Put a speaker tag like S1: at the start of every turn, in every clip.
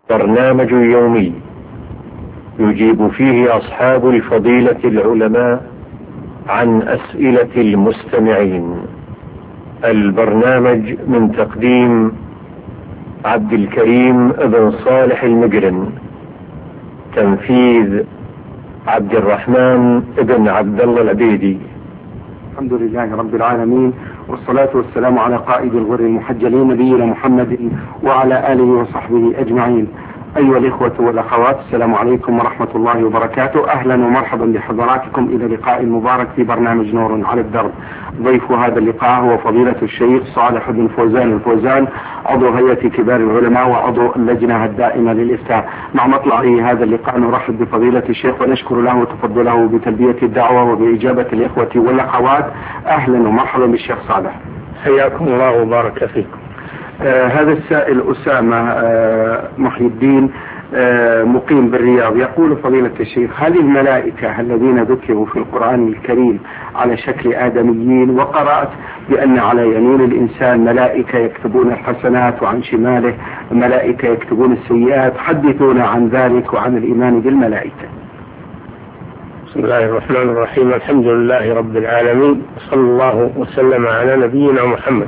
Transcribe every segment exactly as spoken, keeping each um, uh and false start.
S1: برنامج يومي يجيب فيه أصحاب الفضيلة العلماء عن أسئلة المستمعين. البرنامج من تقديم عبد الكريم بن صالح المجرم، تنفيذ عبد الرحمن بن عبد الله العبيدي.
S2: الحمد لله رب العالمين، والصلاة والسلام على قائد الغر المحجلين نبينا محمد وعلى آله وصحبه أجمعين. أيها الإخوة والأخوات، السلام عليكم ورحمة الله وبركاته. أهلا ومرحبا بحضراتكم إلى لقاء مبارك في برنامج نور على الدرب. ضيف هذا اللقاء هو فضيلة الشيخ صالح بن فوزان الفوزان، عضو هيئة كبار العلماء وعضو اللجنة الدائمة للإفتاء. مع مطلع هذا اللقاء نرحب بفضيلة الشيخ ونشكر له تفضله بتلبية الدعوة وبإجابة الإخوة والأخوات. أهلا ومرحبا بالشيخ صالح.
S1: حياكم الله وبارك فيكم.
S2: آه هذا السائل أسامة آه محي الدين آه مقيم بالرياض، يقول فضيلة الشيخ: هل الملائكة الذين ذكروا في القرآن الكريم على شكل آدميين؟ وقرأت بأن على يمين الإنسان ملائكة يكتبون الحسنات وعن شماله ملائكة يكتبون السيئات، حدثونا عن ذلك وعن الإيمان بالملائكة.
S1: بسم الله الرحمن الرحيم، الحمد لله رب العالمين، صلى الله وسلم على نبينا محمد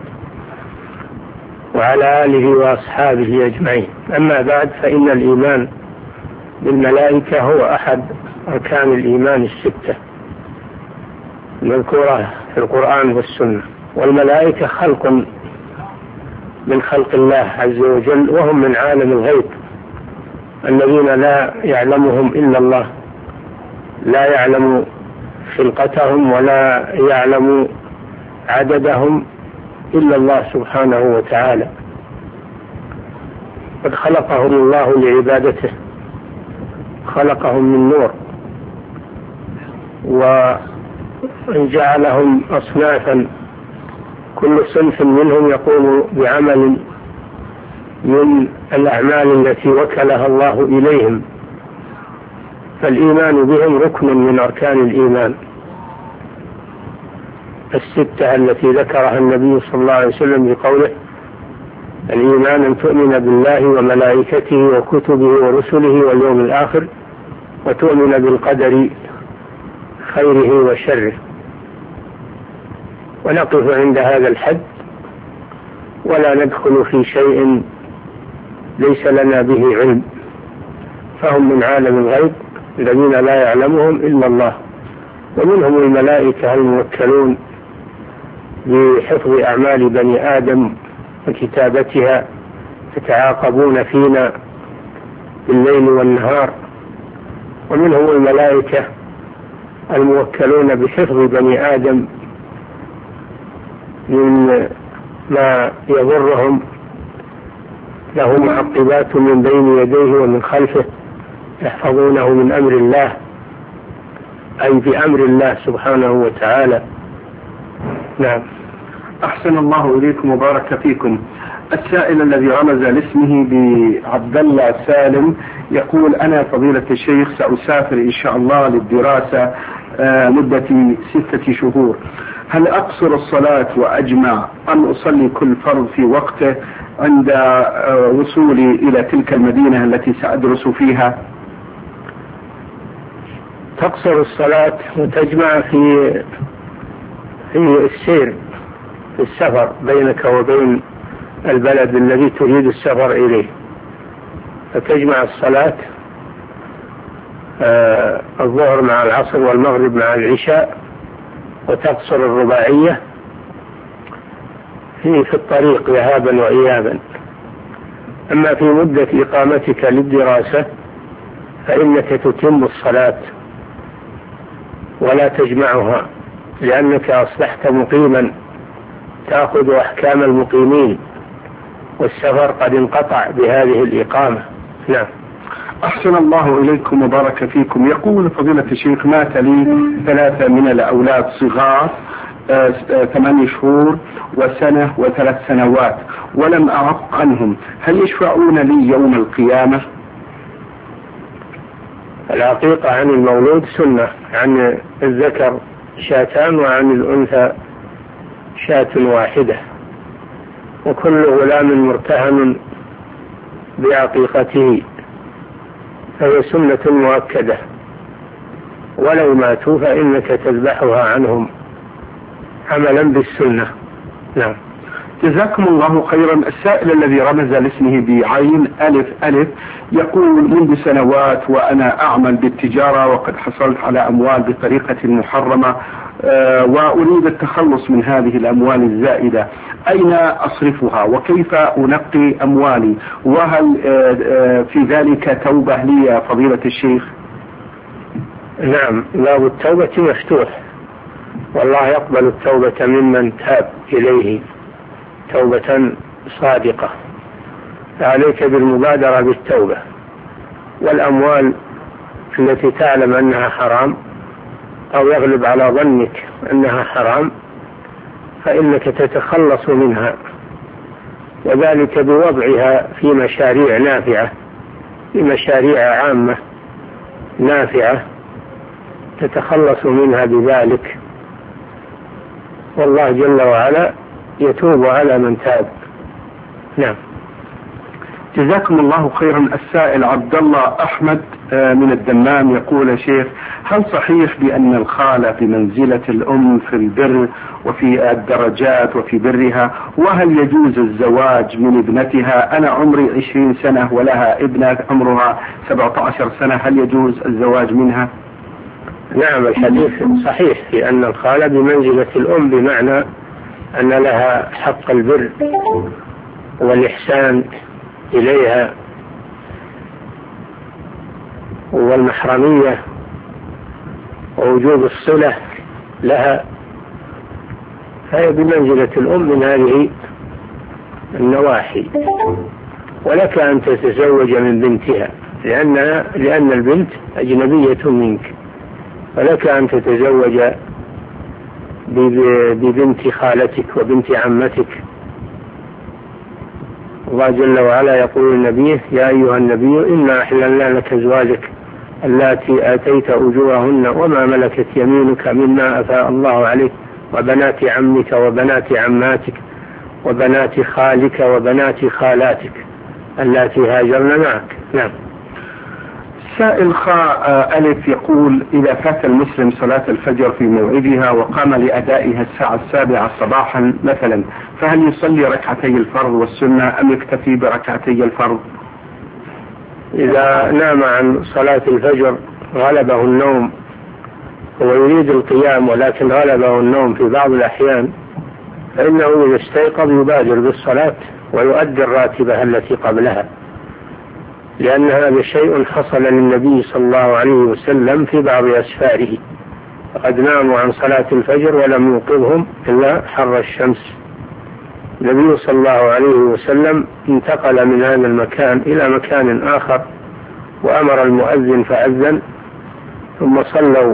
S1: وعلى آله وأصحابه أجمعين. أما بعد، فإن الإيمان بالملائكة هو أحد أركان الإيمان الستة المذكورة في القرآن والسنة. والملائكة خلق من خلق الله عز وجل، وهم من عالم الغيب الذين لا يعلمهم إلا الله، لا يعلم خلقتهم ولا يعلم عددهم إلا الله سبحانه وتعالى. قد خلقهم الله لعبادته، خلقهم من نور وجعلهم أصنافا، كل صنف منهم يقوم بعمل من الأعمال التي وكلها الله إليهم، فالإيمان بهم ركن من أركان الإيمان الستة التي ذكرها النبي صلى الله عليه وسلم بقوله: الإيمان أن تؤمن بالله وملائكته وكتبه ورسله واليوم الآخر وتؤمن بالقدر خيره وشره. ونقف عند هذا الحد ولا ندخل في شيء ليس لنا به علم، فهم من عالم الغيب الذين لا يعلمهم إلا الله. ومنهم الملائكة الموكلون بحفظ أعمال بني آدم وكتابتها، يتعاقبون فينا بالليل والنهار. ومنهم الملائكة الموكلون بحفظ بني آدم من ما يضرهم، له معقبات من بين يديه ومن خلفه يحفظونه من أمر الله، أي بأمر الله سبحانه وتعالى. نعم.
S2: أحسن الله إليكم وبارك فيكم. السائل الذي رمز لاسمه بعبد الله سالم يقول: أنا فضيلة الشيخ سأسافر إن شاء الله للدراسة مدة ستة شهور، هل أقصر الصلاة وأجمع أم أصلي كل فرض في وقته عند وصولي إلى تلك المدينة التي سأدرس فيها؟
S1: تقصر الصلاة وتجمع في في السير في السفر بينك وبين البلد الذي تريد السفر إليه، فتجمع الصلاة آه الظهر مع العصر والمغرب مع العشاء، وتقصر الرباعية في في الطريق ذهابا وإيابا. أما في مدة إقامتك للدراسة فإنك تتم الصلاة ولا تجمعها، لأنك أصبحت مقيما تأخذ أحكام المقيمين، والسفر قد انقطع بهذه الإقامة. نعم.
S2: أحسن الله إليكم وبارك فيكم. يقول فضيلة الشيخ: مات لي ثلاثة من الأولاد صغار، ثمانية شهور وسنة وثلاث سنوات، ولم أعق عنهم، هل يشفعون لي يوم القيامة؟
S1: العقيقة عن المولود سنة، عن الذكر شاتان وعن الأنثى شاة واحدة، وكل غلام مرتهن بعقيقته فهي سنة مؤكدة، ولو ماتوا فإنك تذبحها عنهم عملا بالسنة. نعم.
S2: جزاكم الله خيرا. السائل الذي رمز لاسمه بعين ألف ألف يقول: منذ سنوات وأنا أعمل بالتجارة وقد حصلت على أموال بطريقة محرمة، أه وأريد التخلص من هذه الأموال الزائدة، أين أصرفها وكيف أنقي أموالي؟ وهل أه أه في ذلك توبة لي يا فضيلة الشيخ؟
S1: نعم، باب التوبة مفتوح، والله يقبل التوبة ممن تاب إليه توبة صادقة، فعليك بالمبادرة بالتوبة. والأموال التي تعلم أنها حرام أو يغلب على ظنك أنها حرام فإنك تتخلص منها، وذلك بوضعها في مشاريع نافعة، في مشاريع عامة نافعة تتخلص منها بذلك، والله جل وعلا يتوب على من تاب. نعم.
S2: جزاكم الله خيرا. السائل عبد الله أحمد من الدمام يقول: يا شيخ، هل صحيح بأن الخالة بمنزلة الأم في البر وفي الدرجات وفي برها؟ وهل يجوز الزواج من ابنتها؟ أنا عمري عشرين سنة ولها ابنة عمرها سبعة عشر سنة، هل يجوز الزواج منها؟
S1: نعم، الحديث صحيح في أن الخالة بمنزلة الأم، بمعنى أن لها حق البر والإحسان إليها والمحرمية ووجوب الصلة لها، فهي بمنزلة الأم من هذه النواحي. ولك أن تتزوج من بنتها لأنها لأن البنت أجنبية منك، ولك أن تتزوج ببنت خالتك وبنت عمتك. الله جل وعلا يقول لنبيه: يا أيها النبي إنا أحللنا لك أزواجك اللاتي آتيت أجورهن وما ملكت يمينك مما أفاء الله عليك وبنات عمك وبنات عماتك وبنات خالك وبنات خالاتك اللاتي هاجرن معك. نعم.
S2: سائل خاء ألف يقول: إذا فات المسلم صلاة الفجر في موعدها وقام لأدائها الساعة السابعة صباحا مثلا، فهل يصلي ركعتي الفرض والسنة أم يكتفي بركعتي الفرض؟
S1: إذا نام عن صلاة الفجر غلبه النوم ويريد القيام ولكن غلبه النوم في بعض الأحيان، فإنه إذا استيقظ يبادر بالصلاة ويؤدي الراتبة التي قبلها، لأن هذا شيء حصل للنبي صلى الله عليه وسلم في بعض أسفاره، فقد ناموا عن صلاة الفجر ولم يوقظهم إلا حر الشمس. النبي صلى الله عليه وسلم انتقل من هذا المكان إلى مكان آخر وأمر المؤذن فأذن، ثم صلوا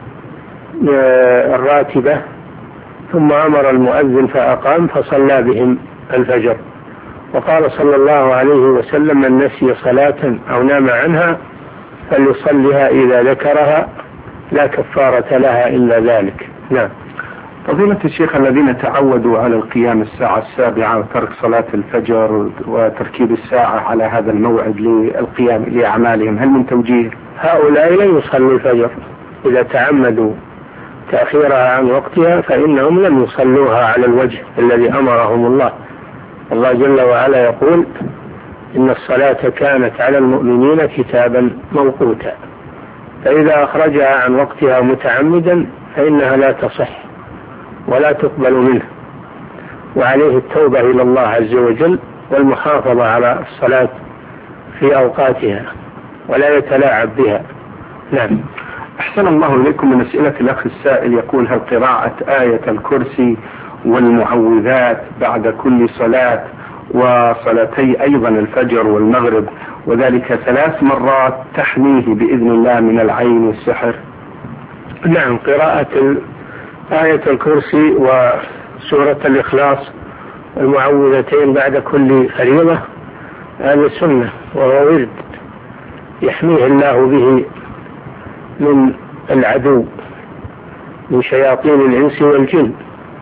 S1: الراتبة، ثم أمر المؤذن فأقام فصلى بهم الفجر. وقال صلى الله عليه وسلم: من نسي صلاة أو نام عنها فليصلها إذا ذكرها لا كفارة لها إلا ذلك. نعم.
S2: فضيلة الشيخ، الذين تعودوا على القيام الساعة السابعة وترك صلاة الفجر وتركيب الساعة على هذا الموعد للقيام لأعمالهم، هل من توجيه؟
S1: هؤلاء لا يصلوا الفجر، إذا تعمدوا تأخيرها عن وقتها فإنهم لم يصلوها على الوجه الذي أمرهم الله. الله جل وعلا يقول: إن الصلاة كانت على المؤمنين كتابا موقوتا، فإذا أخرجها عن وقتها متعمدا فإنها لا تصح ولا تقبل منه، وعليه التوبة إلى الله عز وجل والمحافظة على الصلاة في أوقاتها ولا يتلاعب بها. نعم.
S2: أحسن الله إليكم. من أسئلة الأخ السائل يقول: هل قراءة آية الكرسي والمعوذات بعد كل صلاة وصلاتي أيضا الفجر والمغرب وذلك ثلاث مرات تحميه بإذن الله من العين والسحر؟
S1: نعم، قراءة آية الكرسي وسورة الإخلاص والمعوذتين بعد كل فريضة هذا سنة وهو ورد يحميه الله به من العدو من شياطين الإنس والجن،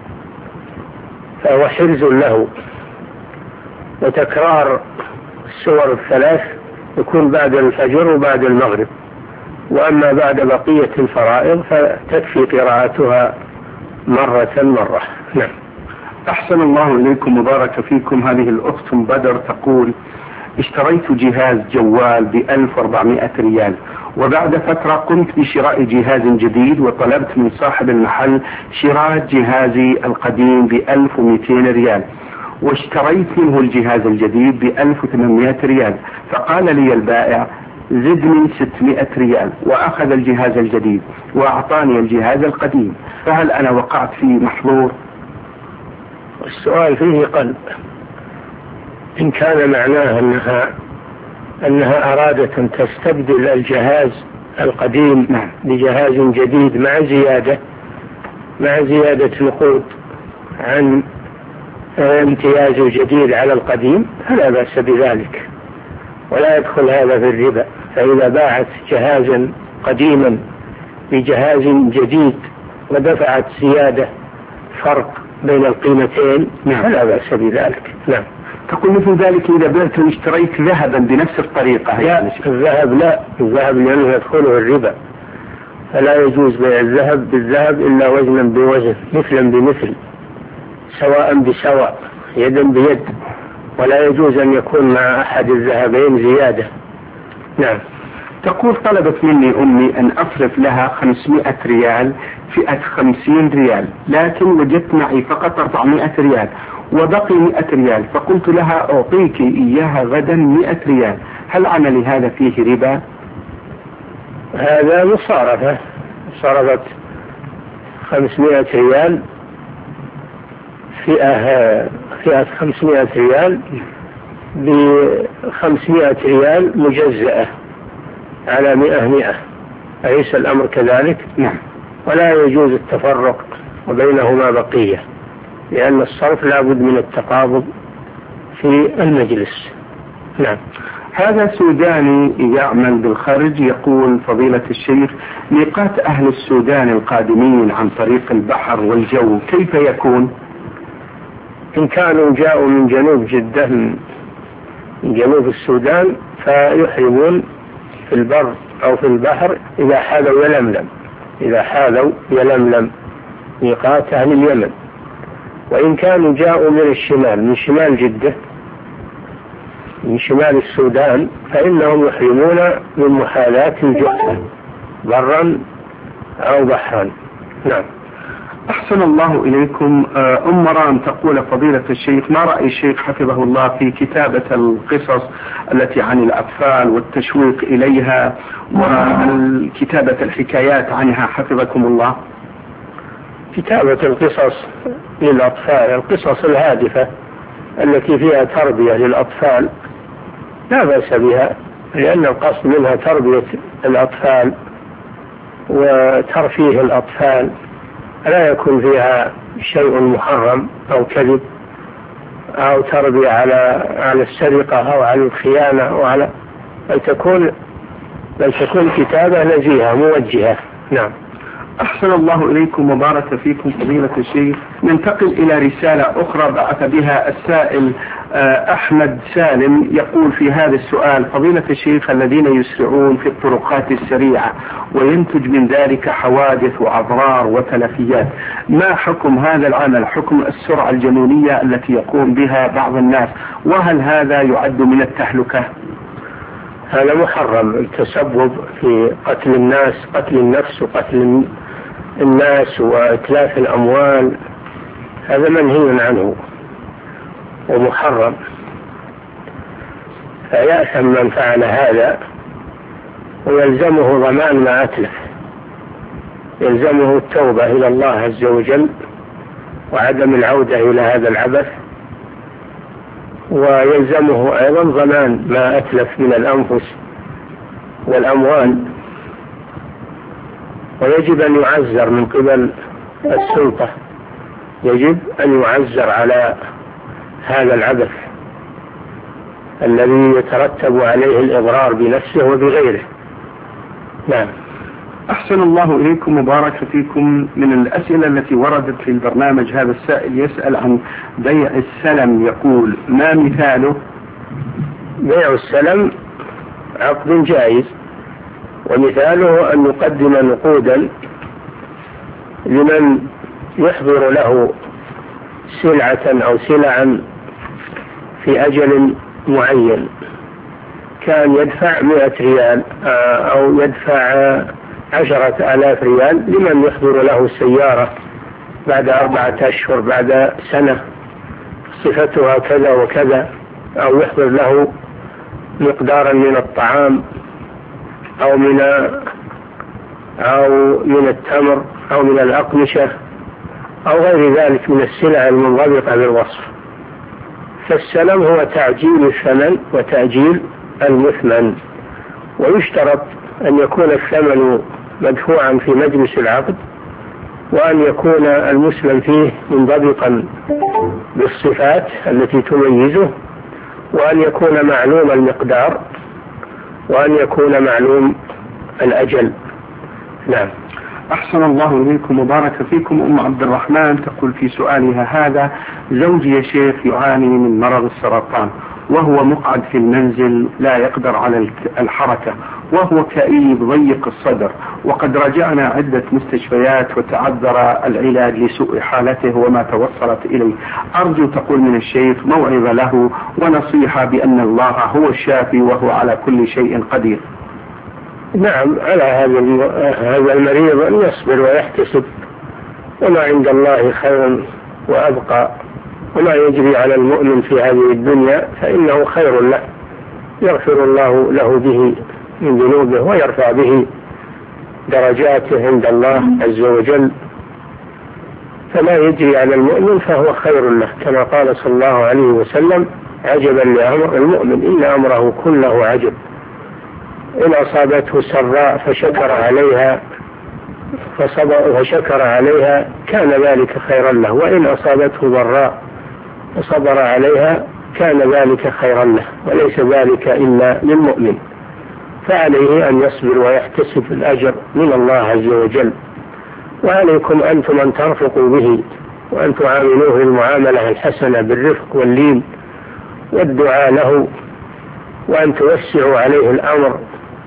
S1: فهو حرز له. وتكرار السور الثلاث يكون بعد الفجر وبعد المغرب، وأما بعد بقية الفرائض فتكفي قراءتها مرة مرة. نعم.
S2: أحسن الله إليكم وبارك فيكم. هذه الأخت بدر تقول: اشتريت جهاز جوال بألف وأربعمائة ريال، وبعد فترة قمت بشراء جهاز جديد، وطلبت من صاحب المحل شراء جهازي القديم بألف ومئتين ريال، واشتريت منه الجهاز الجديد بألف وثمانمائة ريال، فقال لي البائع: زدني ستمائة ريال، وأخذ الجهاز الجديد وأعطاني الجهاز القديم، فهل أنا وقعت في محظور؟
S1: السؤال فيه قلب. إن كان معناه أنها أنها أرادت أن تستبدل الجهاز القديم
S2: نعم.
S1: بجهاز جديد مع زيادة مع زيادة نقود عن امتياز الجديد على القديم، فلا بأس بذلك، ولا يدخل هذا في الربا. فإذا باعت جهازا قديما بجهاز جديد ودفعت زيادة فرق بين القيمتين فلا بأس بذلك. نعم.
S2: تقول مثل ذلك إذا بعت واشتريت ذهبا بنفس الطريقة؟
S1: لا، الذهب لا، الذهب لأنه يدخله الربا، فلا يجوز بيع الذهب بالذهب إلا وزنا بوزن، مثلا بمثل، سواء بسواء، يدا بيد، ولا يجوز أن يكون مع أحد الذهبين زيادة. نعم.
S2: تقول: طلبت مني أمي أن أصرف لها خمسمائة ريال فئة خمسين ريال، لكن وجدت معي فقط أربعمائة ريال وبقي مئة ريال، فقلت لها: أعطيك إياها غدا مئة ريال، هل عملي هذا فيه ربا؟
S1: هذا مصارفة، صرفت خمسمائة ريال فئة فئة خمسمائة ريال بخمسمائة ريال مجزأة على مئة مئة، أليس الأمر كذلك؟
S2: نعم.
S1: ولا يجوز التفرق وبينهما بقية، لأن الصرف لا بد من التقابض في المجلس. نعم.
S2: هذا سوداني يعمل بالخارج يقول: فضيلة الشيخ، ميقات أهل السودان القادمين عن طريق البحر والجو كيف يكون؟
S1: إن كانوا جاءوا من جنوب جدة، من جنوب السودان، فيحرمون في البر أو في البحر إذا حاذوا يلملم، إذا حاذوا يلملم ميقات أهل اليمن. وإن كانوا جاءوا من الشمال، من شمال جدة، من شمال السودان، فإنهم يحرمون من محاذاة الجحفة برا أو بحرا. نعم.
S2: أحسن الله إليكم. أم مرام تقول: فضيلة الشيخ، ما رأي الشيخ حفظه الله في كتابة القصص التي عن الأطفال والتشويق إليها وكتابة الحكايات عنها حفظكم الله؟
S1: كتابة القصص للأطفال، القصص الهادفة التي فيها تربية للأطفال لا بأس بها، لأن القصد منها تربية الأطفال وترفيه الأطفال، لا يكون فيها شيء محرم أو كذب أو تربية على على السرقة أو على الخيانة أو على بل تكون بل تكون كتابة نزيهة موجهة. نعم.
S2: أحسن الله إليكم وبارك فيكم فضيلة الشيخ. ننتقل إلى رسالة أخرى بعث بها السائل أحمد سالم، يقول في هذا السؤال: فضيلة الشيخ، الذين يسرعون في الطرقات السريعة وينتج من ذلك حوادث وأضرار وتلفيات، ما حكم هذا العمل؟ حكم السرعة الجنونية التي يقوم بها بعض الناس، وهل هذا يعد من التهلكة؟
S1: هذا محرم، التسبب في قتل الناس، قتل النفس وقتل الناس وإتلاف الأموال، هذا منهي عنه ومحرم، فيأثم من فعل هذا ويلزمه ضمان ما أتلف، يلزمه التوبة إلى الله عز وجل وعدم العودة إلى هذا العبث، ويلزمه أيضا ضمان ما أتلف من الأنفس والأموال، ويجب أن يعزر من قبل السلطة، يجب أن يعزر على هذا العبث الذي يترتب عليه الإضرار بنفسه وبغيره. نعم.
S2: أحسن الله إليكم وبارك فيكم. من الأسئلة التي وردت في البرنامج هذا السائل يسأل عن بيع السلم، يقول: ما مثاله؟
S1: بيع السلم عقد جائز. ومثاله أن يقدم نقودا لمن يحضر له سلعة أو سلعا في أجل معين، كان يدفع مئة ريال أو يدفع عشرة آلاف ريال لمن يحضر له سيارة بعد أربعة أشهر بعد سنة صفتها كذا وكذا، أو يحضر له مقدارا من الطعام أو من أو من التمر أو من الأقمشة أو غير ذلك من السلع المنضبطة بالوصف. فالسلم هو تعجيل الثمن وتأجيل المثمن، ويشترط أن يكون الثمن مدفوعا في مجلس العقد، وأن يكون المسلم فيه منضبطا بالصفات التي تميزه، وأن يكون معلوم المقدار، وأن يكون معلوم الأجل. نعم.
S2: أحسن الله إليكم وبارك فيكم. أم عبد الرحمن تقول في سؤالها هذا: زوجي يا شيخ يعاني من مرض السرطان، وهو مقعد في المنزل لا يقدر على الحركة، وهو كئيب ضيق الصدر، وقد رجعنا عدة مستشفيات وتعذر العلاج لسوء حالته وما توصلت إليه. أرجو تقول من الشيخ موعظة له ونصيحة بأن الله هو الشافي وهو على كل شيء قدير.
S1: نعم، على هذا المريض أن يصبر ويحتسب، وما عند الله خير وأبقى، وما يجري على المؤمن في هذه الدنيا فإنه خير له، يغفر الله له به من ذنوبه ويرفع به درجاته عند الله عز وجل. فما يجري على المؤمن فهو خير له، كما قال صلى الله عليه وسلم: عجبا لأمر المؤمن إن أمره كله عجب، إن أصابته سراء فشكر عليها فصبر فشكر عليها كان ذلك خيرا له، وإن أصابته ضراء فصبر عليها كان ذلك خيرا له، وليس ذلك إلا للمؤمن. فعليه أن يصبر ويحتسب الأجر من الله عز وجل، وعليكم أنتم أن ترفقوا به وأن تعاملوه المعاملة الحسنة بالرفق واللين والدعاء له، وأن توسعوا عليه الأمر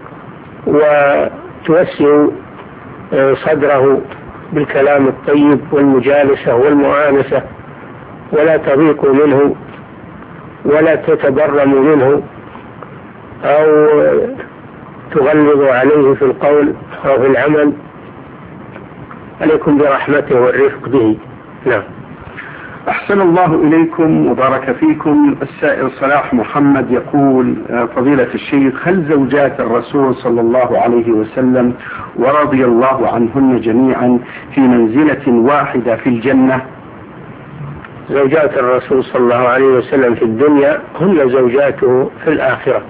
S1: وتوسعوا صدره بالكلام الطيب والمجالسة والمؤانسة، ولا تضيقوا منه ولا تتبرموا منه أو تغلظوا عليه في القول أو في العمل. عليكم برحمته والرفق به. نعم.
S2: أحسن الله إليكم وبارك فيكم. السائل صلاح محمد يقول: فضيلة الشيخ، هل زوجات الرسول صلى الله عليه وسلم ورضي الله عنهن جميعا في منزلة واحدة في الجنة؟
S1: زوجات الرسول صلى الله عليه وسلم في الدنيا هن زوجاته في الآخرة،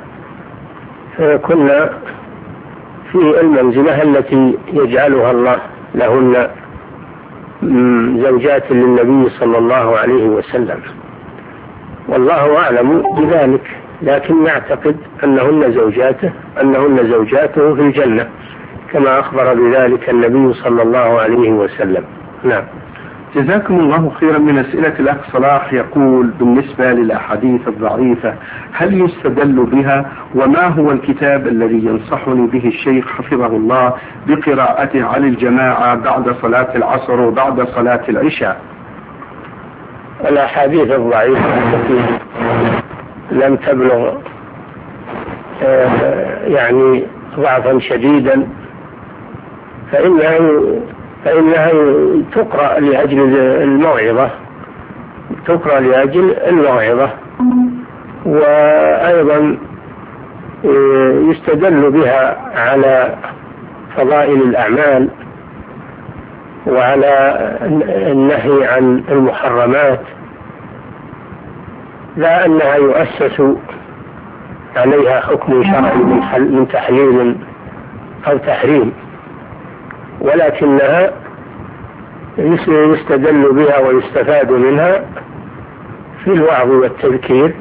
S1: فيكن في المنزلة التي يجعلها الله لهن زوجات للنبي صلى الله عليه وسلم، والله أعلم بذلك، لكن نعتقد أنهن زوجاته أنهن زوجاته في الجنة كما أخبر بذلك النبي صلى الله عليه وسلم. نعم.
S2: جزاكم الله خيرا. من أسئلة الأخ صلاح يقول: بالنسبة للأحاديث الضعيفة هل يستدل بها؟ وما هو الكتاب الذي ينصحني به الشيخ حفظه الله بقراءته على الجماعة بعد صلاة العصر وبعد صلاة العشاء؟
S1: الأحاديث الضعيفة التي لم تبلغ يعني ضعفا شديدا فإنها فإنها تقرأ لأجل الموعظة تقرأ لأجل الموعظة وأيضا يستدل بها على فضائل الأعمال وعلى النهي عن المحرمات، لا أنها يؤسس عليها حكم شرعي من تحليل أو تحريم، ولكنها يستدل بها ويستفاد منها في الوعظ والتذكير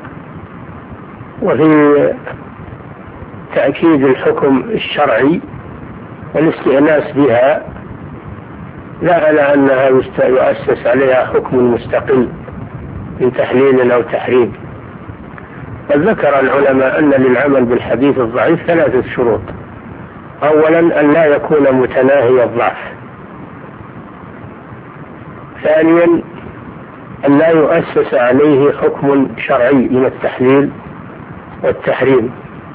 S1: وفي تأكيد الحكم الشرعي والاستئناس بها، لا على أنها يؤسس عليها حكم مستقل من تحليل أو تحريم. وقد ذكر العلماء أن للعمل بالحديث الضعيف ثلاثة شروط. أولا أن لا يكون متناهي الضعف. ثانيا أن لا يؤسس عليه حكم شرعي من التحليل والتحريم.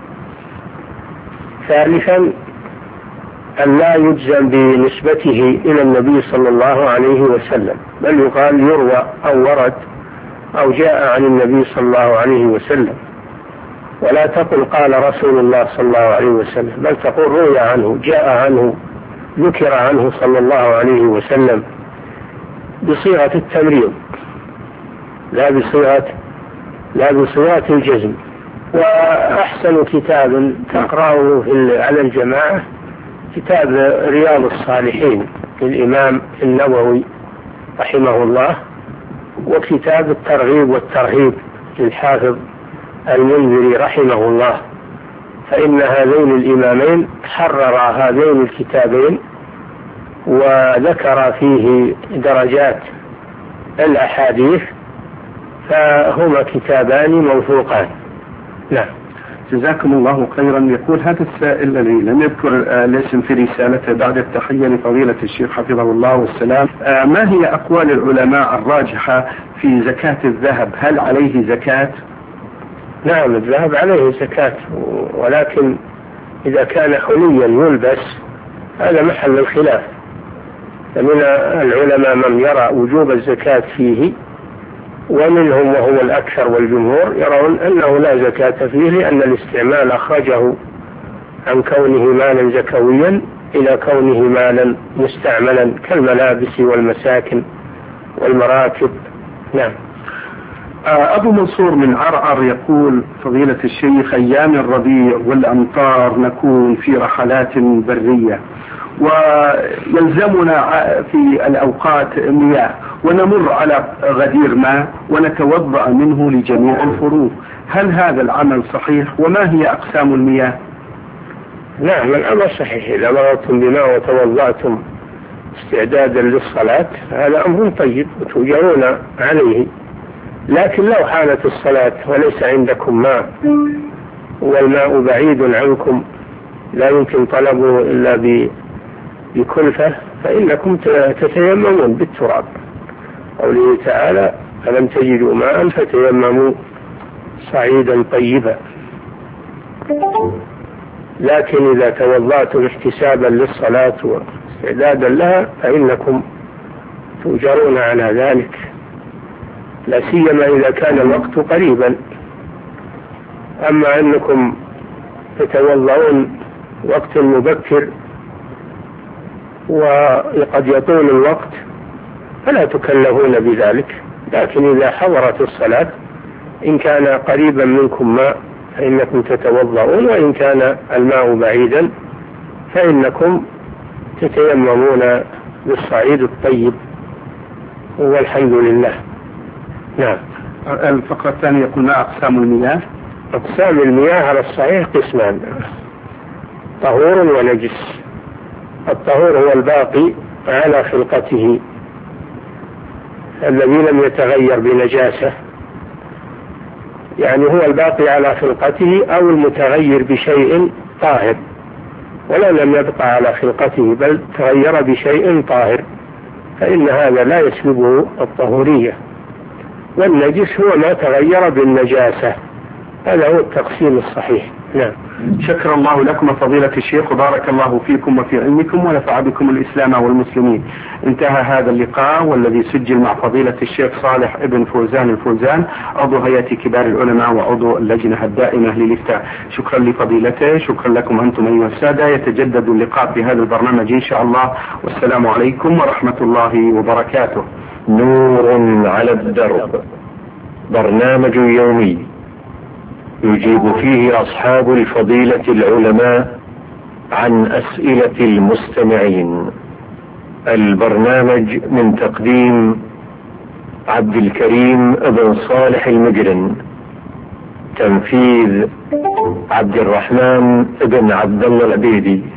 S1: ثالثا أن لا يجزم بنسبته إلى النبي صلى الله عليه وسلم، بل يقال يروى أو ورد أو جاء عن النبي صلى الله عليه وسلم، ولا تقل قال رسول الله صلى الله عليه وسلم، بل تقول روي عنه، جاء عنه، ذكر عنه صلى الله عليه وسلم، بصيغة التمريض لا بصيغة لا بصيغة الجزم. وأحسن كتاب تقرأه على الجماعة كتاب رياض الصالحين للإمام النووي رحمه الله، وكتاب الترغيب والترهيب للحافظ المنذري رحمه الله، فإن هذين الإمامين حررا هذين الكتابين وذكر فيه درجات الأحاديث، فهما كتابان موثوقان. نعم.
S2: جزاكم الله خيرا. يقول هذا السائل الذي لم يذكر الاسم في رسالته بعد التحية لفضيلة الشيخ حفظه الله والسلام، ما هي أقوال العلماء الراجحة في زكاة الذهب؟ هل عليه زكاة؟
S1: نعم، الذهب عليه زكاة، ولكن إذا كان حليا يلبس هذا محل الخلاف، فمن العلماء من يرى وجوب الزكاة فيه، ومنهم وهو الأكثر والجمهور يرون أنه لا زكاة فيه، لأن الاستعمال أخرجه عن كونه مالا زكويا إلى كونه مالا مستعملا كالملابس والمساكن والمراكب. نعم.
S2: أبو منصور من عرعر يقول فضيلة الشيخ أيام الربيع والأمطار نكون في رحلات برية، ويلزمنا في الأوقات مياه، ونمر على غدير ماء ونتوضأ منه لجميع الفروض، هل هذا العمل صحيح؟ وما هي أقسام المياه؟
S1: نعم، الأمر صحيح. إذا مررتم بماء وتوضأتم استعدادا للصلاة هذا أمر طيب وتؤجرون عليه، لكن لو حانت الصلاة وليس عندكم ماء والماء بعيد عنكم لا يمكن طلبه إلا بكلفة، فإنكم تتيممون بالتراب، قوله تعالى ألم تجدوا ماء فتيمموا صعيدا طيبا. لكن إذا توضأتم احتسابا للصلاة واستعدادا لها فإنكم تؤجرون على ذلك، لا سيما إذا كان الوقت قريبا. أما أنكم تتوضؤون وقت مبكر وقد يطول الوقت فلا تكلفون بذلك، لكن إذا حضرت الصلاة إن كان قريبا منكم ماء فإنكم تتوضؤون، وإن كان الماء بعيدا فإنكم تتيممون بالصعيد الطيب، والحمد لله. نعم.
S2: الفقرة الثانية يقول ما أقسام المياه؟
S1: أقسام المياه على الصحيح قسمان: طهور ونجس. الطهور هو الباقي على خلقته الذي لم يتغير بنجاسة، يعني هو الباقي على خلقته أو المتغير بشيء طاهر، ولا لم يبقى على خلقته بل تغير بشيء طاهر، فإن هذا لا يسلبه الطهورية. والنجس هو ما تغير بالنجاسة، هذا هو التقسيم الصحيح. نعم.
S2: شكر الله لكم فضيلة الشيخ وبارك الله فيكم وفي علمكم ونفع بكم الإسلام والمسلمين. انتهى هذا اللقاء والذي سجل مع فضيلة الشيخ صالح ابن فوزان الفوزان عضو هيئة كبار العلماء وعضو اللجنة الدائمة للإفتاء. شكرا لفضيلته، شكرا لكم أنتم أيها السادة. يتجدد اللقاء في هذا البرنامج إن شاء الله، والسلام عليكم ورحمة الله وبركاته.
S3: نور على الدرب، برنامج يومي يجيب فيه أصحاب الفضيلة العلماء عن أسئلة المستمعين. البرنامج من تقديم عبد الكريم بن صالح المجرن، تنفيذ عبد الرحمن بن عبد الله العبيدي.